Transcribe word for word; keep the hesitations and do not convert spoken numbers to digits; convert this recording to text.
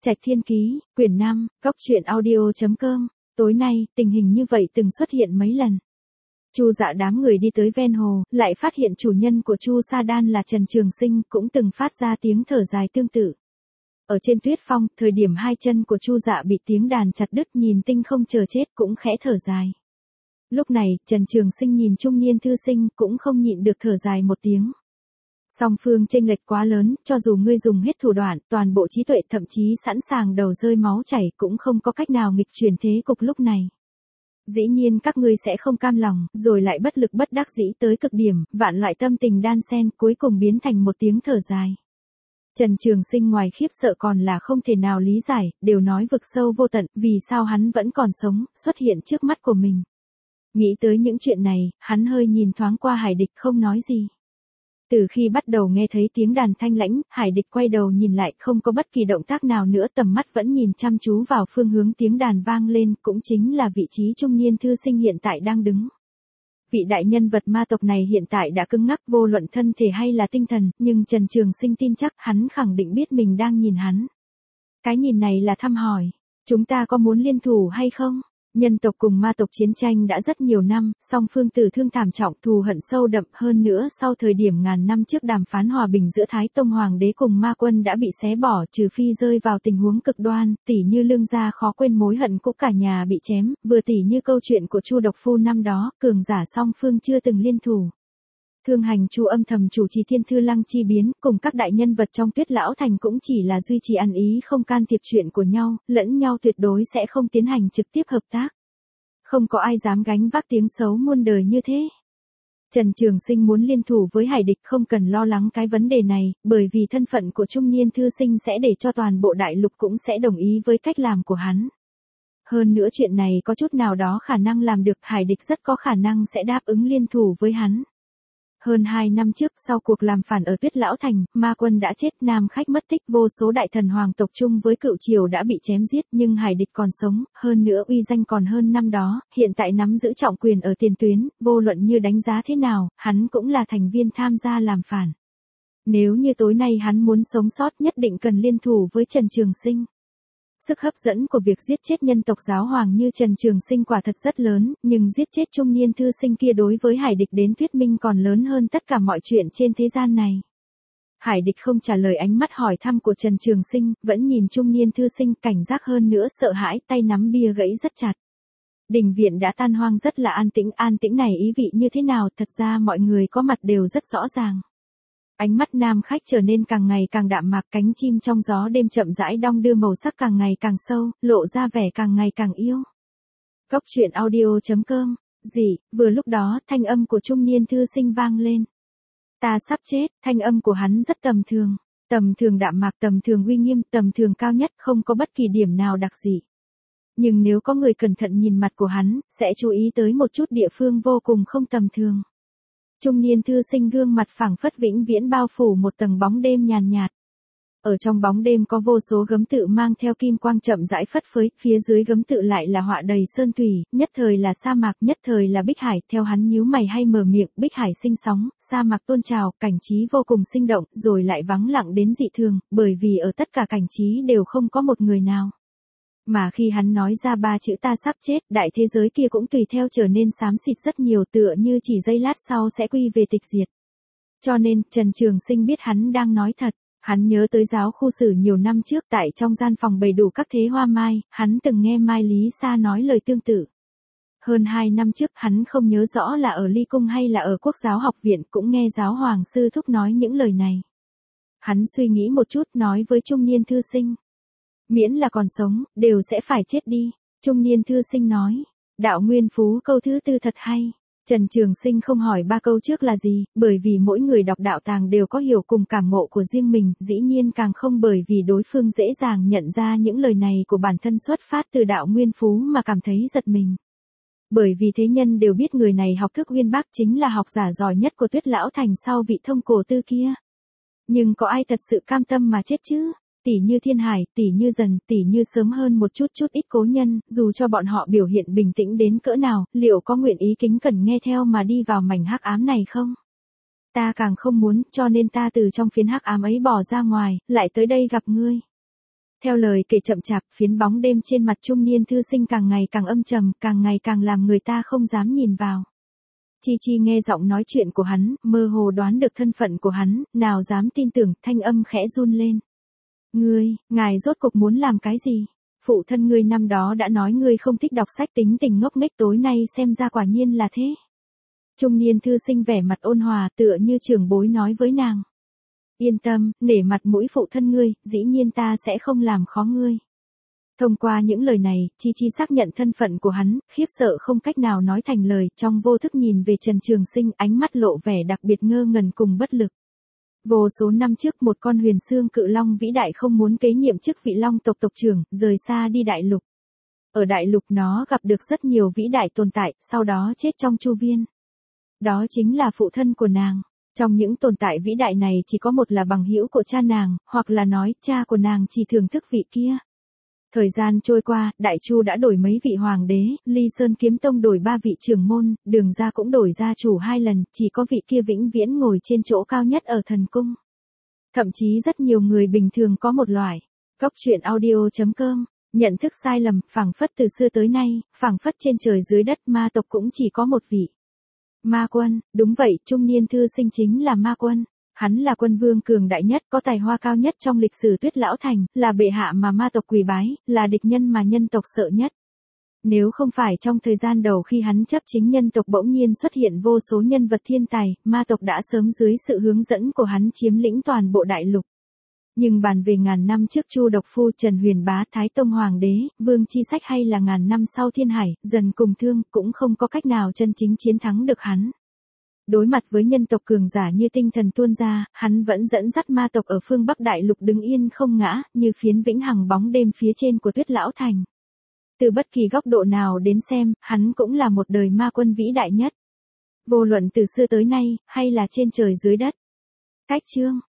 Trạch Thiên Ký, quyển năm, góc truyện audio chấm com. Tối nay, tình hình như vậy từng xuất hiện mấy lần. Chu Dạ đám người đi tới ven hồ, lại phát hiện chủ nhân của Chu Sa Đan là Trần Trường Sinh cũng từng phát ra tiếng thở dài tương tự. Ở trên tuyết phong, thời điểm hai chân của Chu Dạ bị tiếng đàn chặt đứt, nhìn tinh không chờ chết cũng khẽ thở dài. Lúc này, Trần Trường Sinh nhìn trung niên thư sinh cũng không nhịn được thở dài một tiếng. Song phương chênh lệch quá lớn, cho dù ngươi dùng hết thủ đoạn, toàn bộ trí tuệ, thậm chí sẵn sàng đầu rơi máu chảy cũng không có cách nào nghịch chuyển thế cục lúc này. Dĩ nhiên các ngươi sẽ không cam lòng, rồi lại bất lực bất đắc dĩ tới cực điểm, vạn loại tâm tình đan xen cuối cùng biến thành một tiếng thở dài. Trần Trường Sinh ngoài khiếp sợ còn là không thể nào lý giải, đều nói vực sâu vô tận, vì sao hắn vẫn còn sống, xuất hiện trước mắt của mình. Nghĩ tới những chuyện này, hắn hơi nhìn thoáng qua Hải Địch không nói gì. Từ khi bắt đầu nghe thấy tiếng đàn thanh lãnh, Hải Địch quay đầu nhìn lại, không có bất kỳ động tác nào nữa, tầm mắt vẫn nhìn chăm chú vào phương hướng tiếng đàn vang lên, cũng chính là vị trí trung niên thư sinh hiện tại đang đứng. Vị đại nhân vật ma tộc này hiện tại đã cứng ngắc vô luận thân thể hay là tinh thần, nhưng Trần Trường Sinh tin chắc hắn khẳng định biết mình đang nhìn hắn. Cái nhìn này là thăm hỏi, chúng ta có muốn liên thủ hay không? Nhân tộc cùng ma tộc chiến tranh đã rất nhiều năm, song phương tử thương thảm trọng, thù hận sâu đậm, hơn nữa sau thời điểm ngàn năm trước đàm phán hòa bình giữa Thái Tông Hoàng đế cùng ma quân đã bị xé bỏ, trừ phi rơi vào tình huống cực đoan, tỉ như Lương gia khó quên mối hận cũ cả nhà bị chém, vừa tỉ như câu chuyện của Chu Độc Phu năm đó, cường giả song phương chưa từng liên thủ. Thương Hành Chu âm thầm chủ trì Thiên Thư Lăng chi biến, cùng các đại nhân vật trong Tuyết Lão Thành cũng chỉ là duy trì ăn ý không can thiệp chuyện của nhau, lẫn nhau tuyệt đối sẽ không tiến hành trực tiếp hợp tác. Không có ai dám gánh vác tiếng xấu muôn đời như thế. Trần Trường Sinh muốn liên thủ với Hải Địch không cần lo lắng cái vấn đề này, bởi vì thân phận của trung niên thư sinh sẽ để cho toàn bộ đại lục cũng sẽ đồng ý với cách làm của hắn. Hơn nữa chuyện này có chút nào đó khả năng làm được, Hải Địch rất có khả năng sẽ đáp ứng liên thủ với hắn. Hơn hai năm trước, sau cuộc làm phản ở Tuyết Lão Thành, ma quân đã chết, nam khách mất tích, vô số đại thần hoàng tộc chung với cựu triều đã bị chém giết, nhưng Hải Địch còn sống, hơn nữa uy danh còn hơn năm đó, hiện tại nắm giữ trọng quyền ở tiền tuyến, vô luận như đánh giá thế nào, hắn cũng là thành viên tham gia làm phản. Nếu như tối nay hắn muốn sống sót, nhất định cần liên thủ với Trần Trường Sinh. Sức hấp dẫn của việc giết chết nhân tộc giáo hoàng như Trần Trường Sinh quả thật rất lớn, nhưng giết chết trung niên thư sinh kia đối với Hải Địch đến thuyết minh còn lớn hơn tất cả mọi chuyện trên thế gian này. Hải Địch không trả lời ánh mắt hỏi thăm của Trần Trường Sinh, vẫn nhìn trung niên thư sinh, cảnh giác hơn nữa sợ hãi, tay nắm bia gãy rất chặt. Đình viện đã tan hoang, rất là an tĩnh, an tĩnh này ý vị như thế nào, thật ra mọi người có mặt đều rất rõ ràng. Ánh mắt nam khách trở nên càng ngày càng đạm mạc, cánh chim trong gió đêm chậm rãi đong đưa, màu sắc càng ngày càng sâu, lộ ra vẻ càng ngày càng yêu. Góc truyện audio chấm com. Gì, vừa lúc đó, thanh âm của trung niên thư sinh vang lên. Ta sắp chết, thanh âm của hắn rất tầm thường. Tầm thường đạm mạc, tầm thường uy nghiêm, tầm thường cao nhất, không có bất kỳ điểm nào đặc dị. Nhưng nếu có người cẩn thận nhìn mặt của hắn, sẽ chú ý tới một chút địa phương vô cùng không tầm thường. Trung niên thư sinh gương mặt phảng phất vĩnh viễn bao phủ một tầng bóng đêm nhàn nhạt. Ở trong bóng đêm có vô số gấm tự mang theo kim quang chậm rãi phất phới, phía dưới gấm tự lại là họa đầy sơn thủy, nhất thời là sa mạc, nhất thời là bích hải, theo hắn nhíu mày hay mở miệng, bích hải sinh sóng, sa mạc tôn trào, cảnh trí vô cùng sinh động, rồi lại vắng lặng đến dị thường, bởi vì ở tất cả cảnh trí đều không có một người nào. Mà khi hắn nói ra ba chữ ta sắp chết, đại thế giới kia cũng tùy theo trở nên xám xịt rất nhiều, tựa như chỉ giây lát sau sẽ quy về tịch diệt. Cho nên, Trần Trường Sinh biết hắn đang nói thật, hắn nhớ tới giáo khu sử nhiều năm trước tại trong gian phòng bày đủ các thế hoa mai, hắn từng nghe Mai Lý Sa nói lời tương tự. Hơn hai năm trước hắn không nhớ rõ là ở Ly Cung hay là ở Quốc giáo học viện, cũng nghe giáo hoàng sư thúc nói những lời này. Hắn suy nghĩ một chút nói với trung niên thư sinh. Miễn là còn sống, đều sẽ phải chết đi, trung niên thư sinh nói. Đạo Nguyên Phú câu thứ tư thật hay. Trần Trường Sinh không hỏi ba câu trước là gì, bởi vì mỗi người đọc đạo tàng đều có hiểu cùng cảm ngộ của riêng mình, dĩ nhiên càng không bởi vì đối phương dễ dàng nhận ra những lời này của bản thân xuất phát từ Đạo Nguyên Phú mà cảm thấy giật mình. Bởi vì thế nhân đều biết người này học thức uyên bác, chính là học giả giỏi nhất của Tuyết Lão Thành sau vị thông cổ tư kia. Nhưng có ai thật sự cam tâm mà chết chứ? Tỷ như Thiên Hải, tỷ như Dần, tỷ như sớm hơn một chút chút ít cố nhân, dù cho bọn họ biểu hiện bình tĩnh đến cỡ nào, liệu có nguyện ý kính cẩn nghe theo mà đi vào mảnh hắc ám này không? Ta càng không muốn, cho nên ta từ trong phiến hắc ám ấy bỏ ra ngoài, lại tới đây gặp ngươi. Theo lời kể chậm chạp, phiến bóng đêm trên mặt trung niên thư sinh càng ngày càng âm trầm, càng ngày càng làm người ta không dám nhìn vào. Chi Chi nghe giọng nói chuyện của hắn, mơ hồ đoán được thân phận của hắn, nào dám tin tưởng, thanh âm khẽ run lên. Ngươi, ngài rốt cục muốn làm cái gì? Phụ thân ngươi năm đó đã nói ngươi không thích đọc sách, tính tình ngốc nghếch, tối nay xem ra quả nhiên là thế. Trung niên thư sinh vẻ mặt ôn hòa, tựa như trưởng bối nói với nàng. Yên tâm, nể mặt mũi phụ thân ngươi, dĩ nhiên ta sẽ không làm khó ngươi. Thông qua những lời này, Chi Chi xác nhận thân phận của hắn, khiếp sợ không cách nào nói thành lời, trong vô thức nhìn về Trần Trường Sinh, ánh mắt lộ vẻ đặc biệt ngơ ngẩn cùng bất lực. Vô số năm trước, một con huyền xương cự long vĩ đại không muốn kế nhiệm chức vị long tộc tộc trưởng, rời xa đi đại lục. Ở đại lục nó gặp được rất nhiều vĩ đại tồn tại, sau đó chết trong chu viên. Đó chính là phụ thân của nàng. Trong những tồn tại vĩ đại này chỉ có một là bằng hữu của cha nàng, hoặc là nói cha của nàng chỉ thưởng thức vị kia. Thời gian trôi qua, Đại Chu đã đổi mấy vị hoàng đế, Ly Sơn Kiếm Tông đổi ba vị trưởng môn, Đường gia cũng đổi gia chủ hai lần, chỉ có vị kia vĩnh viễn ngồi trên chỗ cao nhất ở thần cung. Thậm chí rất nhiều người bình thường có một loại, Cóc truyện audio chấm com, nhận thức sai lầm, phảng phất từ xưa tới nay, phảng phất trên trời dưới đất ma tộc cũng chỉ có một vị. Ma Quân, đúng vậy, trung niên thư sinh chính là Ma Quân. Hắn là quân vương cường đại nhất, có tài hoa cao nhất trong lịch sử Tuyết Lão Thành, là bệ hạ mà ma tộc quỳ bái, là địch nhân mà nhân tộc sợ nhất. Nếu không phải trong thời gian đầu khi hắn chấp chính nhân tộc bỗng nhiên xuất hiện vô số nhân vật thiên tài, ma tộc đã sớm dưới sự hướng dẫn của hắn chiếm lĩnh toàn bộ đại lục. Nhưng bàn về ngàn năm trước Chu Độc Phu, Trần Huyền Bá, Thái Tông Hoàng đế, Vương Chi Sách hay là ngàn năm sau Thiên Hải, Dần Cùng Thương, cũng không có cách nào chân chính chiến thắng được hắn. Đối mặt với nhân tộc cường giả như tinh thần tuôn ra, hắn vẫn dẫn dắt ma tộc ở phương Bắc đại lục đứng yên không ngã, như phiến vĩnh hằng bóng đêm phía trên của Tuyết Lão Thành. Từ bất kỳ góc độ nào đến xem, hắn cũng là một đời ma quân vĩ đại nhất. Vô luận từ xưa tới nay, hay là trên trời dưới đất. Cách chương